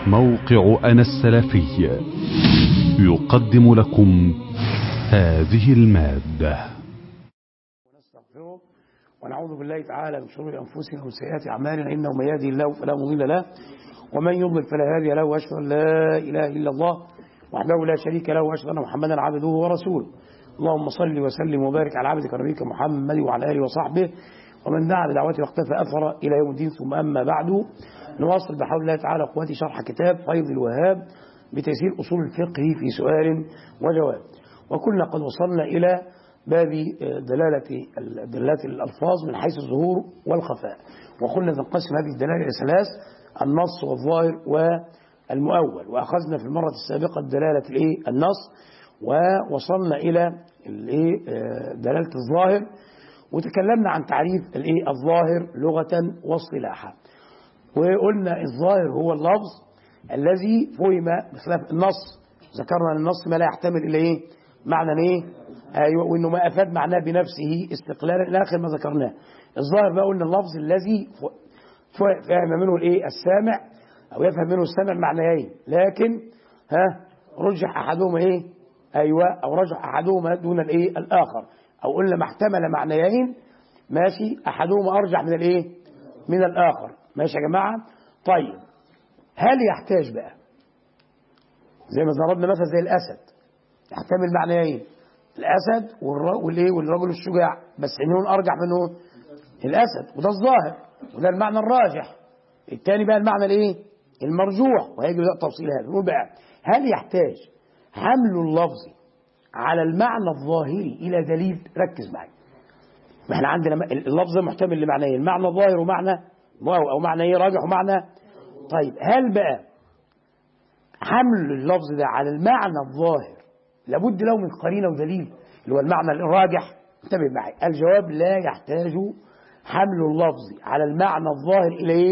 موقع أنا السلفي يقدم لكم هذه المادة. ونستغفره ونعوذ بالله تعالى من شرور أنفسنا ومن سيئات أعمالنا، إنه من يهده الله فلا مضل له ومن يضلل فلا هادي له، وأشهد أن لا إله إلا الله وحده لا شريك له، وأشهد أن محمدا عبده ورسوله. اللهم صل وسلم وبارك على عبدك ونبيك محمد وعلى آله وصحبه ومن دعا بدعوته واقتفى أثره إلى يوم الدين. ثم أما بعد، نواصل بحول الله تعالى أخواتي شرح كتاب فيض الوهاب بتيسير أصول الفقه في سؤال وجواب. وكنا قد وصلنا إلى باب دلالات الألفاظ من حيث الظهور والخفاء، وقلنا تنقسم هذه الدلالة إلى ثلاث: النص والظاهر والمؤول. وأخذنا في المرة السابقة دلالة النص، ووصلنا إلى دلالة الظاهر، وتكلمنا عن تعريف الظاهر لغة واصطلاحا. وقلنا الظاهر هو اللفظ الذي فهم بخلاف النص. ذكرنا أن النص ما لا يحتمل إلا معنى أيوة، وإنه ما أفاد معناه بنفسه استقلالا إلى آخر ما ذكرناه. الظاهر بقى قلنا اللفظ الذي فهم منه السامع، أو يفهم منه السامع معنيين، لكن رجح أحدهما أيوة، أو رجح أحدهما دون الآخر، أو قلنا ما احتمل معنيين ماشي، أحدهما أرجح من الآخر. ماشي يا جماعة؟ طيب، هل يحتاج بقى زي ما ضربنا مثلا زي الأسد يحتمل معنيين، الأسد والرجل الشجاع، بس إنه أرجح منه الأسد، وده الظاهر وده المعنى الراجح. الثاني بقى المعنى المرجوح، وهيجي تفصيل هذا. نقول بقى هل يحتاج حمل اللفظ على المعنى الظاهري إلى دليل؟ ركز معي، ما احنا عندنا اللفظ محتمل لمعنيين، المعنى ظاهر ومعنى أو معنى راجح ومعنى. طيب، هل بقى حمل اللفظ ده على المعنى الظاهر لابد له من قرينة ودليل اللي هو المعنى الراجح؟ انتبه معي، الجواب لا يحتاج حمل اللفظ على المعنى الظاهر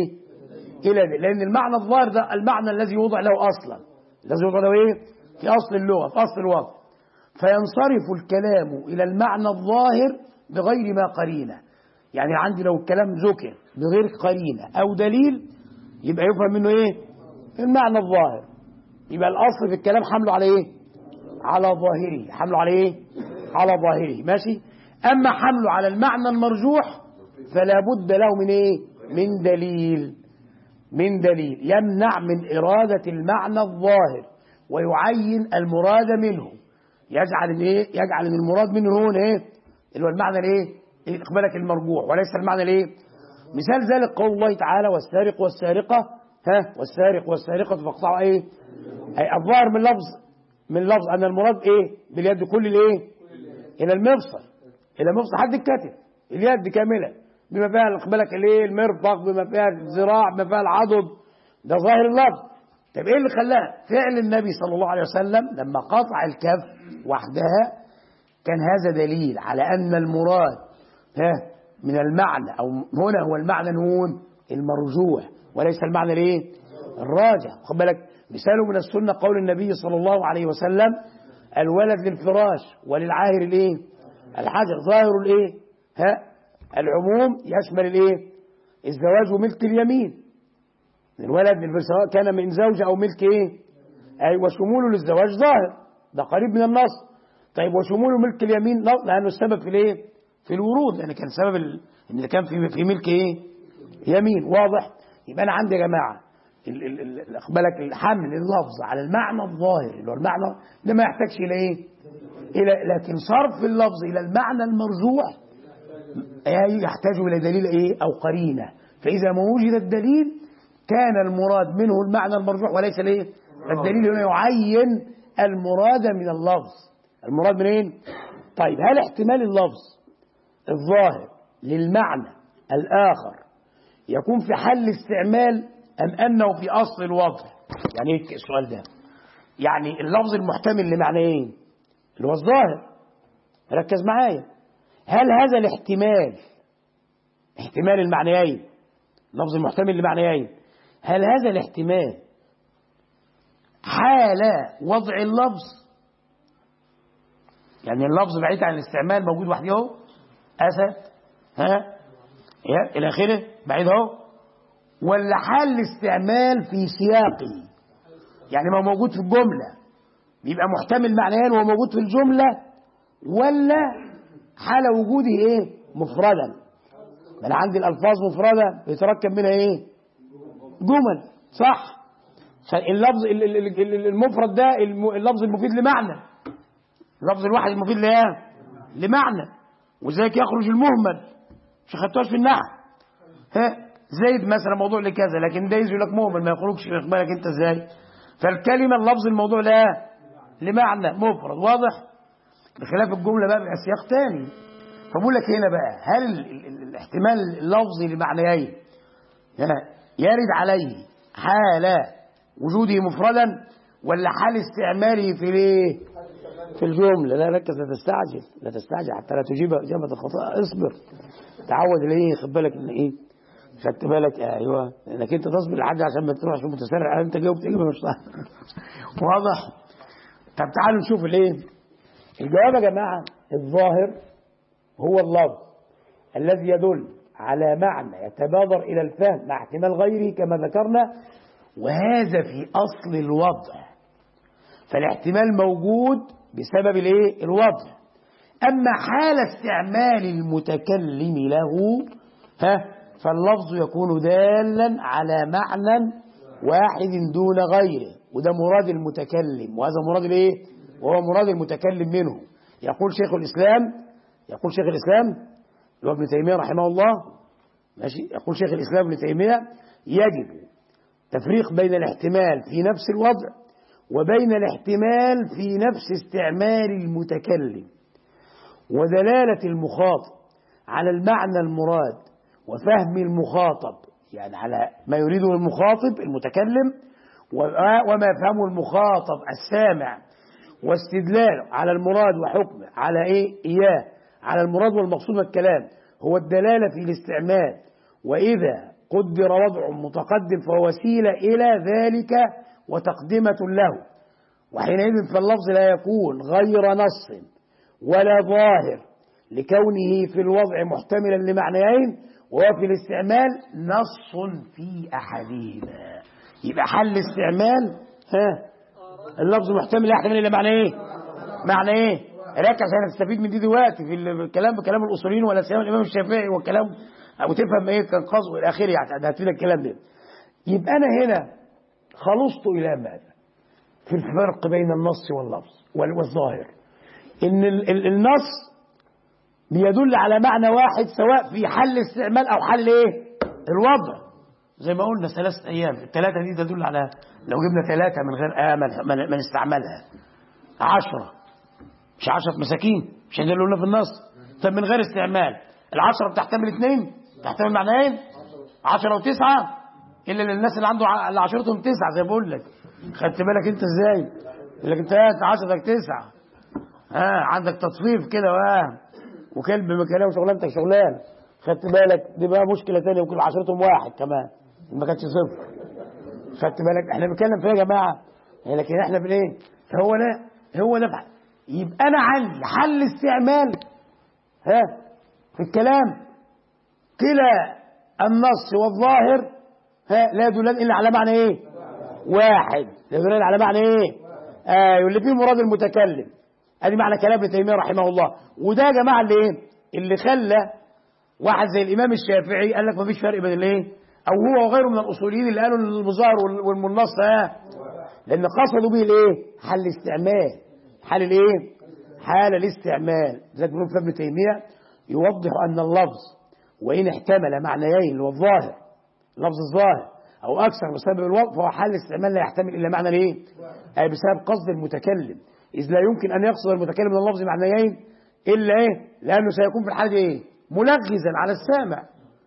إلى لأن المعنى الظاهر ده المعنى الذي يوضع له أصلا، الذي يوضع له في أصل اللغة، في أصل الوضع، فينصرف الكلام إلى المعنى الظاهر بغير ما قرينة. يعني عندي لو الكلام ذكر بغير قرينة أو دليل يبقى يفهم منه المعنى الظاهر، يبقى الأصل في الكلام حمله على على ظاهره، حمله على على ظاهره. ماشي. أما حمله على المعنى المرجوح فلا بد له من دليل يمنع من إرادة المعنى الظاهر ويعين المراد منه، يجعل ان المراد منه هون اللي هو المعنى اقبالك المرجوح وليس المعنى مثال ذلك قول الله تعالى: والسارق والسارقة والسارق والسارقة فاقطعوا أي الظاهر من لفظ أن المراد باليد كل إلى المفصل، إلى مفصل حد الكتف، اليد كاملة بما فيها اقبالك المرفق، بما فيها الذراع، بما فيها العضد، ده ظاهر اللفظ. طب ايه اللي خلاه؟ فعل النبي صلى الله عليه وسلم لما قطع الكف وحدها كان هذا دليل على أن المراد من المعنى أو هنا هو المعنى المرجوح وليس المعنى الراجح. خد بالك، مثاله من السنة قول النبي صلى الله عليه وسلم: الولد للفراش وللعاهر الحجر. ظاهر العموم يشمل الزواج وملك اليمين. الولد سواء كان من زوجة أو ملك وشموله للزواج ظاهر، ده قريب من النص. طيب، وشموله ملك اليمين لأنه السبب في الورود، لأن كان سبب إن كان في ملك يمين. واضح؟ يبقى أنا عندي يا جماعة اقبالك الحمل اللفظ على المعنى الظاهر اللي هو المعنى ده ما يحتاجش إلى لكن صرف اللفظ إلى المعنى المرجوح يحتاج إلى دليل أو قرينة. فإذا ما وجد الدليل كان المراد منه المعنى المرجوح وليس الدليل هنا يعين المراد من اللفظ. المراد منين؟ طيب، هل احتمال اللفظ الظاهر للمعنى الآخر يكون في حل استعمال أم أنه في أصل الوضع؟ يعني ايه السؤال ده؟ يعني اللفظ المحتمل لمعنيين اللي هو الظاهر، ركز معايا، هل هذا الاحتمال، احتمال المعنيين، لفظ المحتمل لمعنيين، هل هذا الاحتمال حال وضع اللفظ؟ يعني اللفظ بعيد عن الاستعمال موجود وحده أسد إلى آخره بعيد ولا حال الاستعمال في سياقه؟ يعني ما هو موجود في الجملة بيبقى محتمل معنيين وهو موجود في الجملة، ولا حال وجوده ايه مفردا. انا عندي الالفاظ مفردة بيتركب منها ايه جمل، صح؟ اللفظ المفرد ده اللفظ المفيد لمعنى، اللفظ الواحد المفيد لمعنى، وذلك يخرج المهمل. مش خدتوهاش في النحو؟ ها زيد مثلا موضوع لكذا، لكن ده يقول لك مهمل ما يخرجش، واخد بالك انت ازاي؟ فالكلمه اللفظ الموضوع لمعنى مفرد واضح، بخلاف الجمله بقى بيبقى سياق تاني. فبقول لك هنا بقى هل الاحتمال اللفظي لمعنيين يرد عليه حال وجوده مفردا ولا حال استعماله في الجمله؟ لا ركز، لا تستعجل حتى لا تجيب اجابه خاطئه، اصبر تعود الايه، خد بالك ان ايه، خدت بالك ايوه انك انت تصبر لحد عشان ما تروحش متسرع، انت جاوبت اجابه مش صح. واضح؟ طب تعالوا نشوف الايه الجواب يا جماعه. الظاهر هو اللفظ الذي يدل على معنى يتبادر الى الفهم مع احتمال غيره كما ذكرنا، وهذا في اصل الوضع، فالاحتمال موجود بسبب الايه الوضع. اما حال استعمال المتكلم له فاللفظ يكون دالا على معنى واحد دون غيره، وده مراد المتكلم، وهذا مراد الايه وهو مراد المتكلم منه. يقول شيخ الاسلام اللي هو ابن تيميه رحمه الله، ماشي، يقول شيخ الاسلام ابن تيميه يجب تفريق بين الاحتمال في نفس الوضع وبين الاحتمال في نفس استعمال المتكلم، ودلالة المخاطب على المعنى المراد وفهم المخاطب، يعني على ما يريده المخاطب المتكلم وما يفهمه المخاطب السامع، واستدلاله على المراد وحكمه على إياه على المراد والمقصود من الكلام هو الدلالة في الاستعمال، وإذا قدر وضع متقدم فهو وسيلة إلى ذلك وتقدمة له، وحينئذ فاللفظ لا يكون غير نص ولا ظاهر لكونه في الوضع محتملا لمعنيين، وهو في الاستعمال نص في أحدهما. يبقى حل استعمال اللفظ محتمل يحتمل إلى معنى ايه ركز عشان تستفيد من دي دلوقتي في الكلام بكلام الأصوليين ولا سيما الإمام الشافعي والكلام، وتفهم ايه كان قصده إلى آخره، يعني هتفيد الكلام ده. يبقى أنا هنا خلصت إلى ماذا؟ في الفرق بين النص واللفظ والظاهر، إن النص بيدل على معنى واحد سواء في حل استعمال أو حل الوضع، زي ما قلنا 3 أيام، الثلاثة دي تدل على لو جبنا 3 من غير ما نستعملها 10 مش 10 مساكين مش هيدلونا في النص. طب من غير استعمال 10 بتحتمل 2 تحتمل معنيين 10 و9 إلا للناس اللي عنده اللي عشرتهم 9 زي ما بقول لك. خدت بالك انت ازاي؟ يقول لك انت 10 9 عندك تطفيف كده وكلب مكانه وشغلانتك شغلان. خدت بالك؟ دي بقى مشكله ثانيه، وكل عشرتهم 1 كمان ما كانتش 0. خدت بالك؟ احنا بنتكلم في ايه يا جماعه؟ لكن احنا بالايه؟ هو ده يبقى انا عندي حل استعمال في الكلام كلا النص والظاهر لا يدلان الا على معنى واحد، لا يدلان على معنى واللي فيه مراد المتكلم. ادي معنى كلام ابن تيميه رحمه الله. وده يا جماعه اللي خلى واحد زي الامام الشافعي قال لك مفيش فرق بين او هو وغيره من الاصوليين اللي قالوا المظاهر والمنص لان قصدوا به حل الاستعمال، حال الاستعمال. ذلك بنقول في ابن تيميه يوضح ان اللفظ وان احتمل معنيين اللي هو الظاهر اللفظ الظاهر او اكثر بسبب الوقف، فهو حل الاستعمال لا يحتمل الا معنى اي بسبب قصد المتكلم، اذ لا يمكن ان يقصد المتكلم من اللفظ معنيين الا لانه سيكون في الحاله ملغزا على السامع.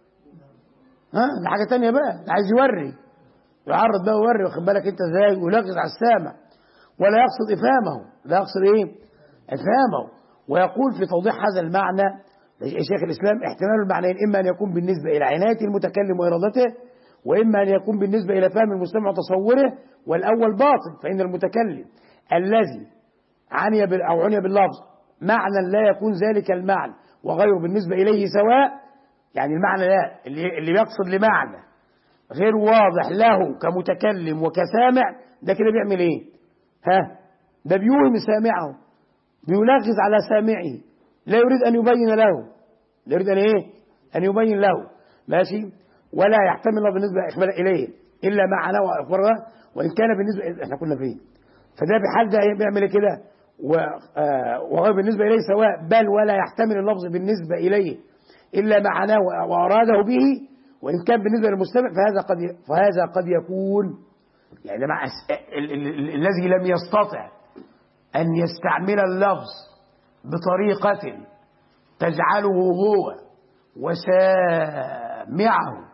ده حاجه ثانيه بقى، عايز يعرض بقى ويوري، واخد بالك انت ازاي، ويلغز على السامع ولا يقصد افهامه، لا يقصد افهامه. ويقول في توضيح هذا المعنى شيخ الاسلام احتمال المعنيين اما ان يكون بالنسبه الى عنايه المتكلم وارادته، واما ان يكون بالنسبه الى فهم المستمع وتصوره، والاول باطل، فان المتكلم الذي عني باللفظ معنى لا يكون ذلك المعنى وغيره بالنسبه اليه سواء، يعني المعنى ده اللي يقصد لمعنى غير واضح له كمتكلم وكسامع، ده كده بيعمل ايه؟ ده بيوهم سامعه، بيلغز على سامعه، لا يريد ان يبين له، لا يريد ان ايه؟ ان يبين له، ماشي؟ ولا يحتمل بالنسبه اخبار اليه الا ما عناه واخبره، وان كان بالنسبه احنا كنا فين، فده بحال ده بيعمل ايه كده؟ وغير بالنسبه اليه سواء، بل ولا يحتمل اللفظ بالنسبه اليه الا ما عناه واراده به، وان كان بالنسبه للمستمع فهذا قد يكون يعني مع الذي لم يستطع ان يستعمل اللفظ بطريقه تجعله هو وسامعه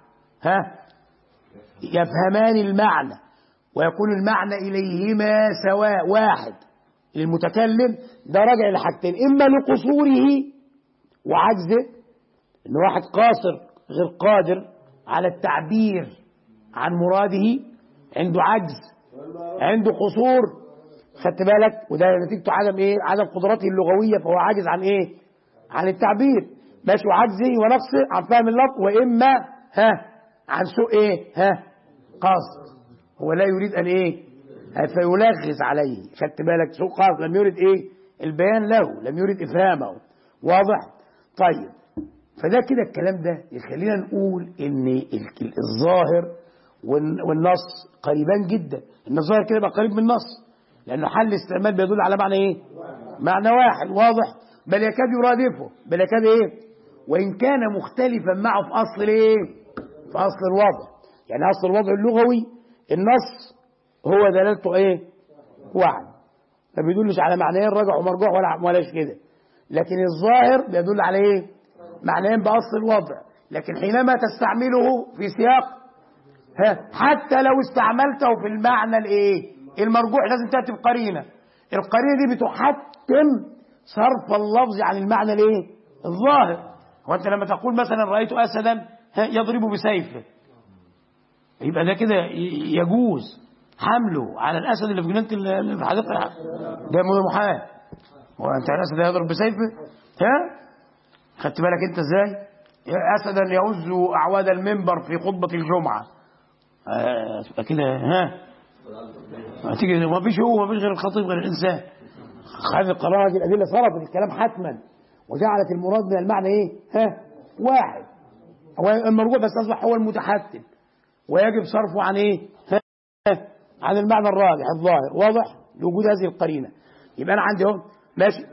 يفهمان المعنى ويكون المعنى إليهما سواء واحد للمتكلم، ده راجع لحاجتين: إما لقصوره وعجزه، إن واحد قاصر غير قادر على التعبير عن مراده، عنده عجز، عنده قصور، خدت بالك؟ وده نتيجته عدم إيه؟ عدم قدراته اللغوية، فهو عاجز عن إيه؟ عن التعبير، ماشي، وعجزه ونقصه عن فهم اللفظ، وإما عن سوء إيه؟ قصد، هو لا يريد أن إيه؟ فيلغز عليه، خدت بالك؟ سوء قصد، لم يريد إيه؟ البيان له، لم يريد إفهامه، واضح؟ طيب، فده كده الكلام ده يخلينا نقول إن الظاهر والنص قريبان جدا، إن الظاهر كده يبقى قريب من النص، لأنه حل الاستعمال بيدل على معنى إيه؟ معنى واحد، واضح؟ بل يكاد يرادفه، بل يكاد إيه؟ وإن كان مختلفا معه في أصل الإيه؟ في أصل الوضع، يعني أصل الوضع اللغوي النص هو دلالته إيه؟ واحد، ما بيدلش على معنيين رجع ومرجوع ولاش كده، لكن الظاهر بيدل على إيه؟ معنيين بأصل الوضع، لكن حينما تستعمله في سياق حتى لو استعملته في المعنى الإيه؟ المرجوح لازم تأتي بقرينة، القرينة دي بتحتم صرف اللفظ عن المعنى الإيه؟ الظاهر. وأنت لما تقول مثلا رأيت أسدا يضرب بسيفه، يبقى ده كده يجوز حمله على الأسد اللي في جنينة اللي في الحديقة، ده محال، وأنت الأسد يضرب بسيفه؟ خدت بالك أنت إزاي؟ أسدا يهز أعواد المنبر في خطبة الجمعة، كده هتيجي ما فيش غير الخطيب غير الإنسان، هذه القرارة دي الأدلة صرفت الكلام حتما وجعلت المراد من المعنى إيه؟ واحد، هو المرجوع بس أصبح هو المتحتم، ويجب صرفه عن إيه؟ عن المعنى الراجح الظاهر، واضح؟ لوجود هذه القرينة. يبقى أنا عندي اهو ماشي.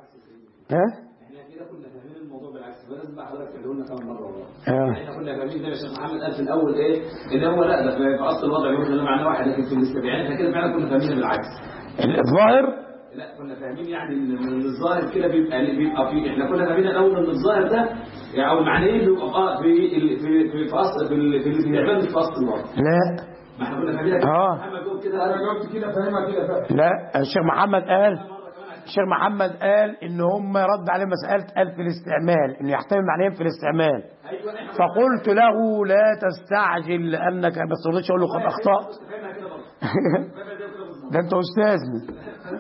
احنا كده كنا فاهمين الموضوع بالعكس، فلازم بقى حضرتك تقول لنا كمان مره والله. احنا كنا فاهمين زي ما الشيخ محمد قال في الاول ايه؟ ان هو لا ده في اصل الوضع يوجد معنى واحد، لكن في الاستبعاد احنا كده فعلا كنا فاهمين بالعكس. الظاهر لا كنا فاهمين يعني ان الظاهر كده بيبقى في، احنا كنا فاهمين الاول ان الظاهر ده يعني او المعنيين بيبقى في اصل في الاستعمال في اصل الوضع. لا ما احنا كنا فاهمين محمد جاوب كده، انا جاوبت كده فاهمها كده لا، الشيخ محمد قال ان هم رد عليه مساله قال في الاستعمال ان يحتمل معنيين في الاستعمال، فقلت له لا تستعجل لانك بس رضيتش اقول له قد اخطات. ده انت استاذني،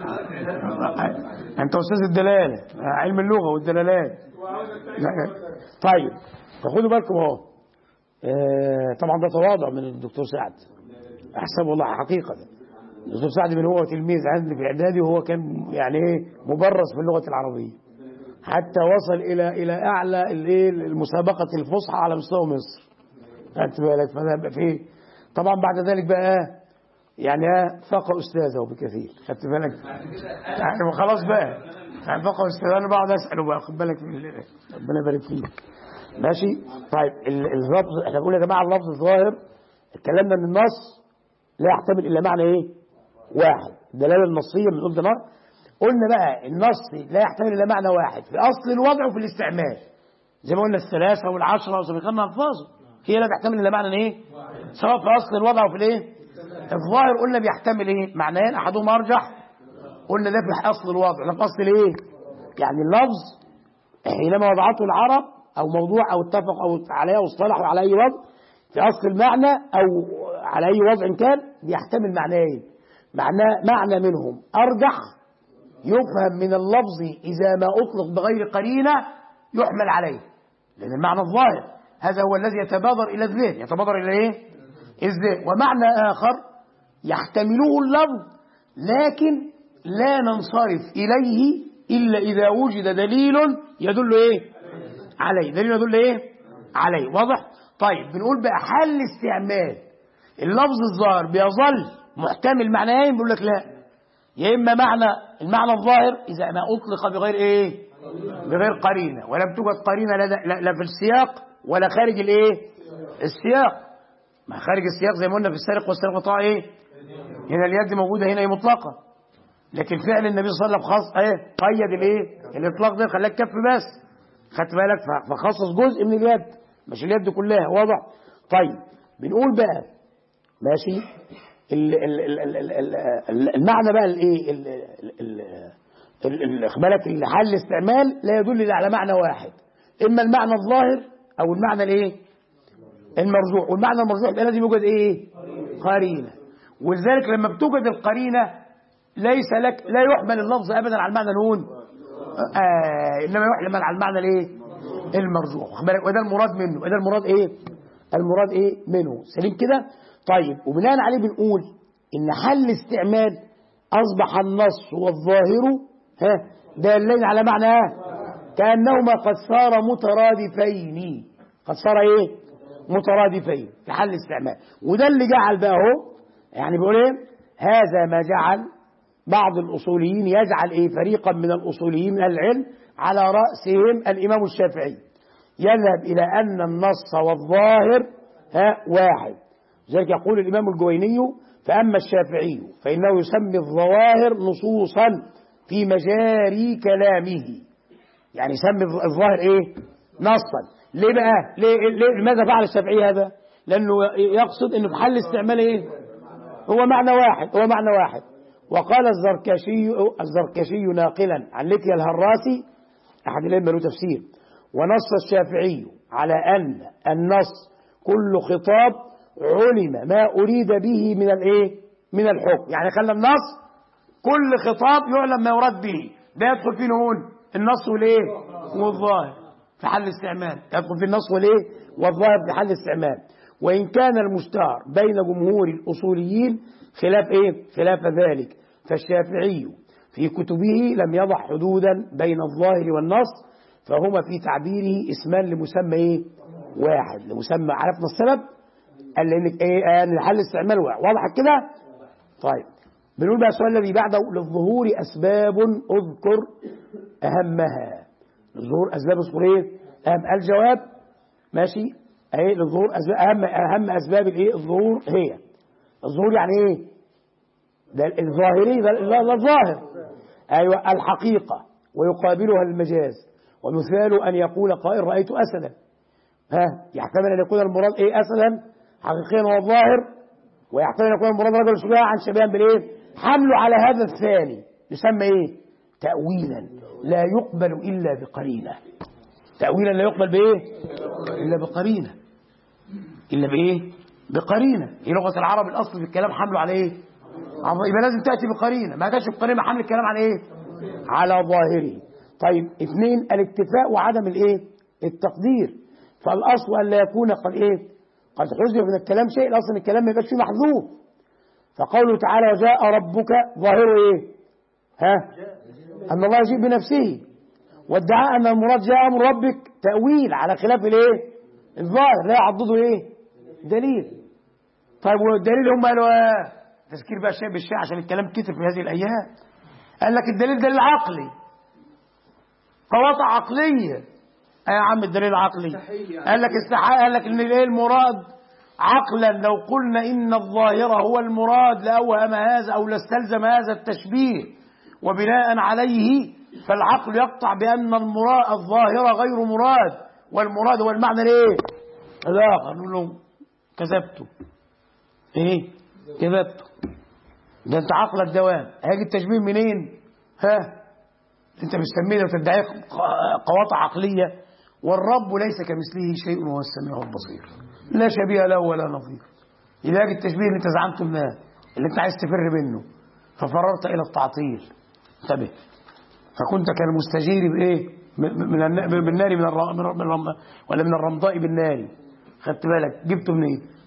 انت استاذ الدلاله، علم اللغه والدلالات. طيب فخدوا بالكم اهو، طبعا ده تواضع من الدكتور سعد، احسبه والله حقيقه. الدكتور سعد من هو تلميذ عندي في اعدادي، وهو كان يعني ايه مبرز في اللغه العربيه، حتى وصل الى اعلى المسابقه الفصحى على مستوى مصر، خدت بالك؟ فده فيه طبعا بعد ذلك بقى يعني فاق استاذه بكثير، خدت بالك؟ يعني خلاص بقى يعني فاق استاذه، انا بقعد اساله بقى، خد بالك ربنا يبارك فيك، ماشي. طيب اللفظ، احنا بنقول يا جماعه اللفظ الظاهر اتكلمنا ان النص لا يحتمل الا معنى ايه؟ واحد، الدلاله النصيه من قلت نار، قلنا بقى النص لا يحتمل الا معنى واحد في اصل الوضع وفي الاستعمال، زي ما قلنا الثلاثه والعشره وسبقنا الفاظه هي لا تحتمل الا معنى ايه؟ سواء في اصل الوضع وفي الايه؟ الظاهر قلنا بيحتمل ايه؟ معنيين احدهما ارجح، قلنا ده في اصل الوضع، ده في اصل الايه؟ يعني اللفظ حينما وضعته العرب او موضوع او اتفق او عليه او اصطلحوا على اي وضع في اصل المعنى او على اي وضع كان بيحتمل معنيين، معنى منهم ارجح يفهم من اللفظ اذا ما اطلق بغير قرينه يحمل عليه، لان المعنى الظاهر هذا هو الذي يتبادر الى الذهن، يتبادر الى ايه؟ إزاي؟ ومعنى آخر يحتمله اللفظ لكن لا ننصرف إليه إلا إذا وجد دليل يدل إيه؟ عليه. دليل يدل إيه؟ عليه. واضح؟ طيب بنقول بقى حل استعمال اللفظ الظاهر بيظل محتمل معنيين. بيقول لك لا، يا إما المعنى الظاهر إذا ما أطلق بغير إيه؟ بغير قرينة، ولم توجد قرينة لا في السياق ولا خارج الإيه؟ السياق. ما خارج السياق زي ما قلنا في السارق والسارق طاعة إيه؟ هنا اليد موجودة، هنا هي مطلقة، لكن فعل النبي صلى الله عليه وسلم خاص إيه؟ قيد الإيه؟ الإطلاق ده خلاك كف بس، خدت بالك؟ فخصص جزء من اليد مش اليد كلها. واضح؟ طيب بنقول بقى ماشي المعنى بقى الايه بالك حل استعمال لا يدل الا على معنى واحد، اما المعنى الظاهر او المعنى الايه المرجوح. والمعنى المرجوح يبقى لازم يوجد ايه؟ قرينه. ولذلك لما بتوجد القرينه ليس لك لا يحمل اللفظ ابدا على المعنى الهون انما يحمل على المعنى الايه المرجوح. وده المراد منه، وده المراد ايه؟ المراد ايه منه. سليم كده؟ طيب وبناء عليه بنقول ان حل استعمال اصبح النص والظاهر دالين على معنى كانهما قد صار مترادفين. قد صار ايه؟ مترادفين في حل استعمال. وده اللي جعل بقى اهو يعني بيقول ايه؟ هذا ما جعل بعض الاصوليين يجعل ايه؟ فريقا من الاصوليين من العلم على راسهم الامام الشافعي يذهب الى ان النص والظاهر واحد. لذلك يقول الإمام الجويني فأما الشافعي فإنه يسمي الظواهر نصوصا في مجاري كلامه، يعني يسمي الظاهر إيه؟ نصا. ليه بقى؟ لماذا فعل الشافعي هذا؟ لأنه يقصد أنه في حل استعمال إيه؟ هو معنى واحد. وقال الزركشي ناقلا عن لقي الهراسي أحد الأئمة له تفسير: ونص الشافعي على أن النص كل خطاب علم ما أريد به من الايه؟ من الحكم. يعني خلى النص كل خطاب يعلم ما يراد به، ده يدخل فيه نقول النص والايه؟ والظاهر في حل الاستعمال، يدخل فيه النص والايه؟ والظاهر في حل الاستعمال. وإن كان المشتهر بين جمهور الأصوليين خلاف ايه؟ خلاف ذلك، فالشافعي في كتبه لم يضع حدودا بين الظاهر والنص، فهما في تعبيره اسمان لمسمى ايه؟ واحد، لمسمى. عرفنا السبب؟ قال لك ايه؟ ان حل استعمال واضح كده؟ طيب بنقول بقى السؤال الذي بعده: للظهور اسباب اذكر اهمها. للظهور اسباب اذكر ايه؟ اهم. الجواب ماشي اهي. للظهور اسباب اهم اسباب الايه؟ الظهور هي الظهور يعني ايه؟ ده الظاهري، ده الظاهر. ايوه الحقيقه ويقابلها المجاز. ومثال ان يقول قائل رايت اسدا، يحتمل ان يكون المراد ايه؟ اسدا حقيقيا هو الظاهر، ويحتمل ان يكون المراد رجل شجاعا شبيها بالايه؟ حمله على هذا الثاني يسمى ايه؟ تأويلا لا يقبل الا بقرينه. تأويلا لا يقبل بايه؟ الا بقرينه. الا بايه؟ بقرينه. هي لغه العرب الاصل في الكلام حمله على ايه؟ يبقى لازم تاتي بقرينه. ما جاش بقرينه حمل الكلام على ايه؟ على ظاهره. طيب اثنين: الاكتفاء وعدم الايه؟ التقدير. فالاصل ان لا يكون قد ايه؟ قد حذف من الكلام شيء. الاصل الكلام ما يبقاش فيه محذوف. فقوله تعالى: وجاء ربك ظاهره ايه؟ ان الله يجيء بنفسه. وادعاء ان المراد جاء امر ربك تأويل على خلاف الايه؟ الظاهر لا يعضده ايه؟ دليل. طيب والدليل هم قالوا تذكير بقى الشيء بالشيء عشان الكلام كتر في هذه الايام. قال لك الدليل دليل عقلي، قواطع عقليه. يا عم الدليل عقلي. قال لك قال لك ان ايه المراد عقلا؟ لو قلنا ان الظاهر هو المراد لاوهم هذا او لاستلزم هذا التشبيه، وبناء عليه فالعقل يقطع بان المراد الظاهر غير مراد، والمراد هو المعنى الايه؟ الاخر. نقول لهم كذبتوا. ايه؟ كذبتوا. ده انت عقلك دوام. هيجي التشبيه منين؟ انت مستميه وتدعي قواطع عقليه. والرب ليس كمثله شيء وهو السميع البصير، لا شبيه له ولا نظير. إذا جاء التشبيه اللي انت زعمته منه، اللي انت عايز تفر منه، ففررت الى التعطيل. انتبه. فكنت كالمستجير بايه؟ بالنار ولا من الرمضاء بالنار. خدت بالك؟ جبته منين؟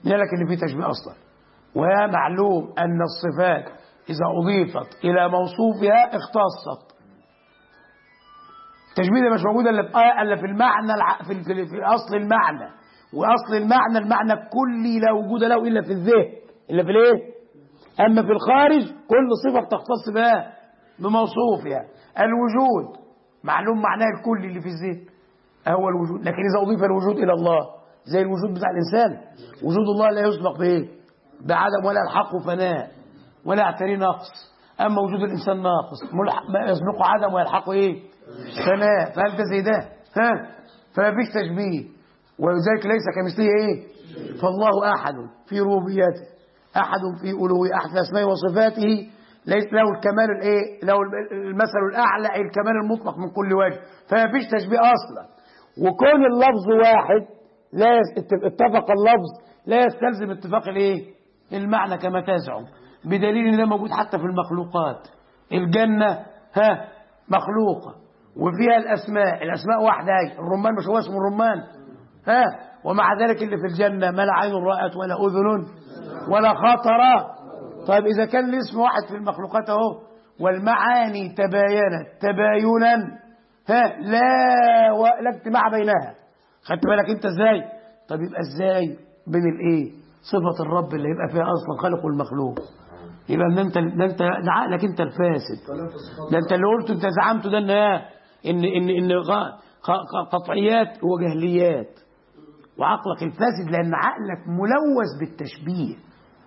قال لك ان في تشبيه اصلا. ومعلوم ان الصفات اذا اضيفت الى موصوفها اختصت. التشبيه ده مش موجود الا في المعنى في اصل المعنى، واصل المعنى الكلي لا وجود له الا في الذهن، الا في الايه؟ اما في الخارج كل صفه بتختص بها بموصوفها. الوجود معلوم معناه الكلي اللي في الذهن هو الوجود، لكن اذا اضيف الوجود الى الله زي الوجود بتاع الانسان، وجود الله لا يسبق بايه؟ بعدم، ولا يلحقه فناء ولا يعتريه نقص. اما وجود الانسان ناقص ما يسبقه عدم ويلحقه ايه؟ فناء. فهل ده زي ده؟ فما فيش تشبيه، ولذلك ليس كمثله ايه؟ فالله احد في ربوبيته، احد في الوهيته، احد في اسمائه وصفاته، ليس له الكمال الايه؟ له المثل الاعلى، الكمال المطلق من كل وجه. فما فيش تشبيه اصلا. وكون اللفظ واحد لا اتفق اللفظ لا يستلزم اتفاق الايه؟ المعنى كما تزعم، بدليل ان ده موجود حتى في المخلوقات. الجنه مخلوقه وفيها الاسماء واحده، الرمان مش هو اسمه الرمان ومع ذلك اللي في الجنه ما لا عين رأت ولا اذن ولا خطر. طيب اذا كان الاسم واحد في المخلوقات اهو، والمعاني تباينت تباينا لا اجتماع بينها، خدت بالك انت ازاي؟ طب يبقى ازاي بين الايه؟ صفه الرب اللي يبقى فيها اصلا خالق والمخلوق، يبقى انت عقلك انت الفاسد. ده انت اللي قلته، انت زعمته ده ان قطعيات وجهليات، وعقلك الفاسد لان عقلك ملوث بالتشبيه.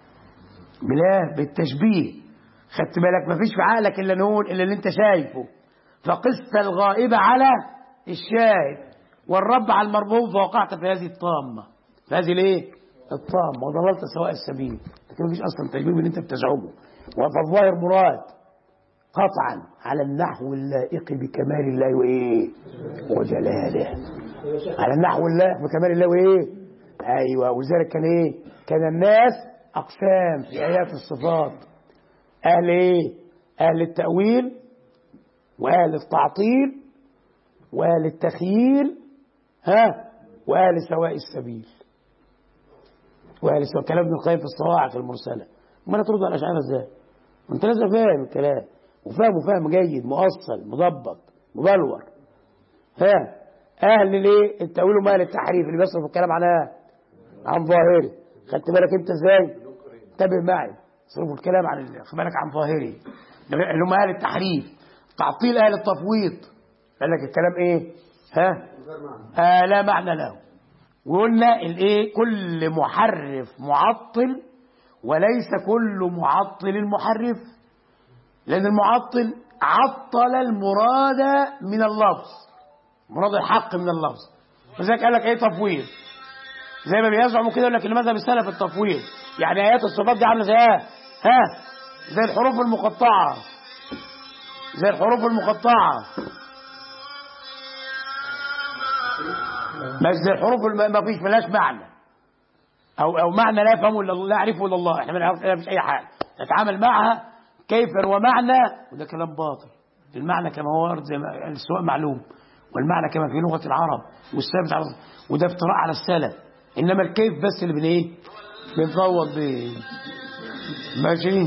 بالتشبيه، خدت بالك؟ مفيش في عقلك الا نقول اللي انت شايفه، فقست الغائب على الشاهد والرب على المربوب، فوقعت في هذه الطامه، في هذه الايه؟ الطامه، وضللت سواء السبيل. لكن مفيش اصلا تشبيه من انت بتزعمه. فالظاهر مراد قطعا على النحو اللائق بكمال الله وايه؟ وجلاله، على النحو اللائق بكمال الله وايه؟ ايوه. ولذلك كان ايه؟ كان الناس اقسام في ايات الصفات، اهل ايه؟ اهل التاويل، واهل التعطيل، واهل التخييل، واهل سواء السبيل، واهل سواء. كلام ابن القيم في الصواعق المرسله. ما انا ترد على الاشاعره ازاي؟ وانت لازم فاهم الكلام، وفاهمه فهم جيد مؤصل مضبط مبلور. اهل الايه؟ التاويل ومال التحريف اللي بيصرف الكلام عن ظاهري. خدت بالك انت ازاي؟ انتبه معي، صرفوا الكلام خد بالك عن ظاهري، اللي هم اهل التحريف. تعطيل اهل التفويض، قال لك الكلام ايه؟ لا معنى له. وقلنا الايه؟ كل محرف معطل، وليس كل معطل محرف، لان المعطل عطل المراد من اللفظ، مراد الحق من اللفظ. لذلك قال لك ايه؟ تفويض. زي ما بيزعموا كده يقول لك المذهب السلف التفويض، يعني ايات الصفات دي عامله زي زي الحروف المقطعه، زي الحروف المقطعه، مش زي الحروف ما فيش ملاش معنى، او معنى لا يفهمه الا الله، لا يعرفه الا الله، احنا ما نعرفش فيش اي حاجه، نتعامل معها كيفا ومعنى، وده كلام باطل. المعنى كما هو ورد، زي ما السواء معلوم، والمعنى كما في لغه العرب، والثابت على، وده افتراء على السلف. انما الكيف بس اللي ايه؟ بنفوض بيه. ماشي.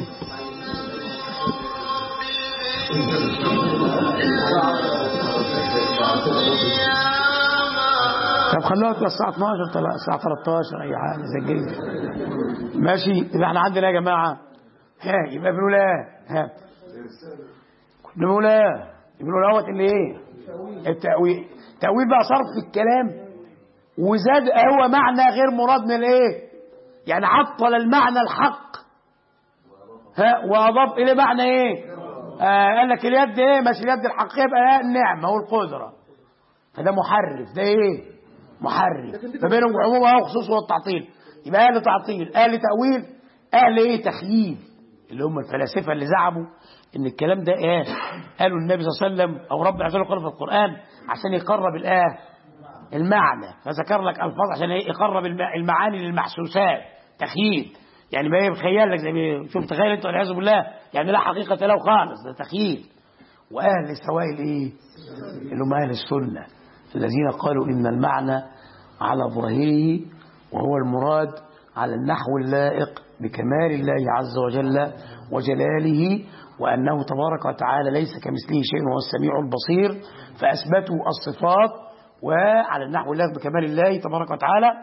طب خلوها تبقى الساعة 12 الساعة 13 أي حاجة زي الجيش. ماشي. يبقى احنا عندنا يا جماعة يبقى بنقول بنقول بنقول اللي ايه؟ التأويل. التأويل بقى صرف في الكلام، وزاد هو معنى غير مراد من الايه؟ يعني عطل المعنى الحق واضاف اليه معنى ايه؟ قال لك اليد ايه؟ مش اليد الحقيقيه، يبقى النعمه والقدره. فده محرف، ده ايه؟ محرف. فبينهم عموما وخصوص والتعطيل. يبقى اهل تعطيل، اهل تاويل، اهل ايه؟ تخييل، اللي هم الفلاسفه اللي زعموا ان الكلام ده قالوا النبي صلى الله عليه وسلم او ربنا عز وجل قال في القران عشان يقرب المعنى، فذكر لك الفاظ عشان يقرب المعاني للمحسوسات. تخييل يعني ما يتخيل لك، زي شوف تخيل انت والعياذ بالله، يعني لا حقيقه له خالص، ده تخييل. واهل سوائل ايه؟ اللي هم اهل السنه الذين قالوا ان المعنى على ظاهره وهو المراد على النحو اللائق بكمال الله عز وجل وجلاله، وأنه تبارك وتعالى ليس كمثله شيء وهو السميع البصير، فأثبتوا الصفات وعلى النحو اللائق بكمال الله تبارك وتعالى،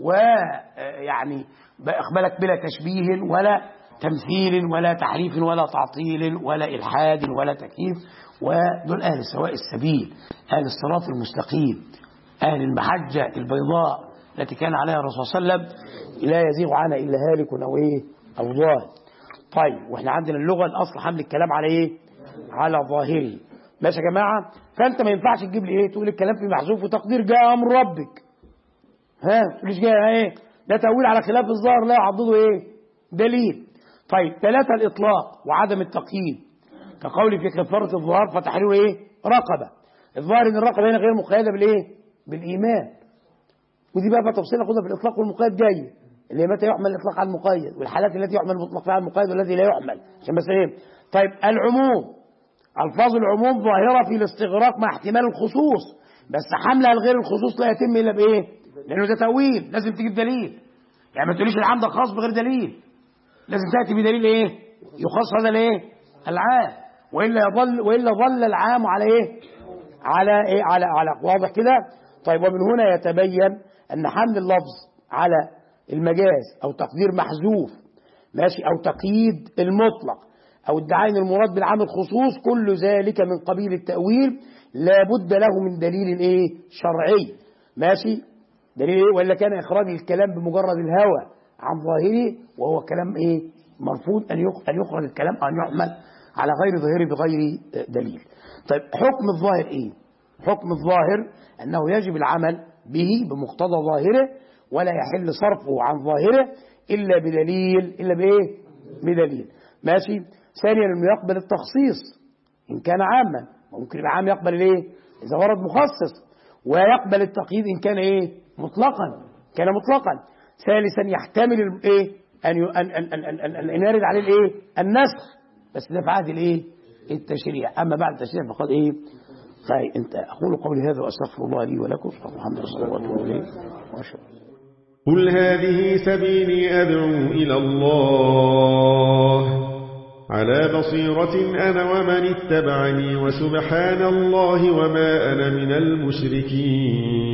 ويعني أقبلك بلا تشبيه ولا تمثيل ولا تحريف ولا تعطيل ولا إلحاد ولا تكييف. ودول أهل سواء السبيل، أهل الصراط المستقيم، أهل المحجة البيضاء التي كان عليها الرسول صلى الله عليه وسلم لا يزيغ عنها إلا هالك أو إيه أو ضال. طيب وإحنا عندنا اللغة الأصل حمل الكلام على إيه؟ على ظاهره. ماشي يا جماعة؟ فأنت ما ينفعش تجيب لي إيه؟ تقول الكلام في محذوف وتقدير جاء أمر ربك. تقوليش جاء إيه؟ ده تأويل على خلاف الظاهر لا يعضده إيه؟ دليل. طيب 3 الإطلاق وعدم التقييد، كقول في كفارة الظهار فتحرير إيه؟ رقبة. الظاهر إن الرقبة هنا غير مقيدة بالإيه؟ بالإيمان. ودي بقى تفصيل خدها في الإطلاق والمقيد جاي، اللي متى يحمل الإطلاق على المقيد، والحالات التي يحمل المطلق فيها على المقيد والذي لا يحمل، عشان بس إيه؟ طيب العموم، ألفاظ العموم ظاهرة في الاستغراق مع احتمال الخصوص، بس حملها لغير الخصوص لا يتم إلا بإيه؟ لأنه ده تأويل، لازم تجيب دليل. يعني ما تقوليش العام ده خاص بغير دليل، لازم تأتي بدليل إيه؟ يخص هذا الإيه؟ العام، وإلا ظل العام على إيه؟ على واضح كده. طيب ومن هنا يتبين أن حمل اللفظ على المجاز أو تقدير محذوف ماشي أو تقييد المطلق أو ادعاء المراد بالعام الخصوص، كل ذلك من قبيل التأويل لا بد له من دليل إيه؟ شرعي. ماشي؟ دليل إيه؟ وإلا كان إخراج الكلام بمجرد الهوى عن ظاهره، وهو كلام إيه؟ مرفوض أن يخرج الكلام أو أن يحمل على غير ظاهره بغير دليل. طيب حكم الظاهر إيه؟ حكم الظاهر أنه يجب العمل به بمقتضى ظاهره، ولا يحل صرفه عن ظاهره إلا بدليل. إلا بإيه؟ بدليل. ماشي؟ ثانيا أنه يقبل التخصيص إن كان عاما، ممكن العام يقبل الإيه؟ إذا ورد مخصص، ويقبل التقييد إن كان إيه؟ مطلقا، كان مطلقا. ثالثا يحتمل الإيه؟ أن يرد عليه الإيه؟ النسخ، بس ده في عهد الإيه؟ التشريع. أما بعد التشريع فقد إيه؟ طيب انت اقول قولي هذا واستغفر الله لي ولكم. الحمد لله واتوب اليه. قل هذه سبيلي ادعو الى الله على بصيرة انا ومن اتبعني وسبحان الله وما انا من المشركين.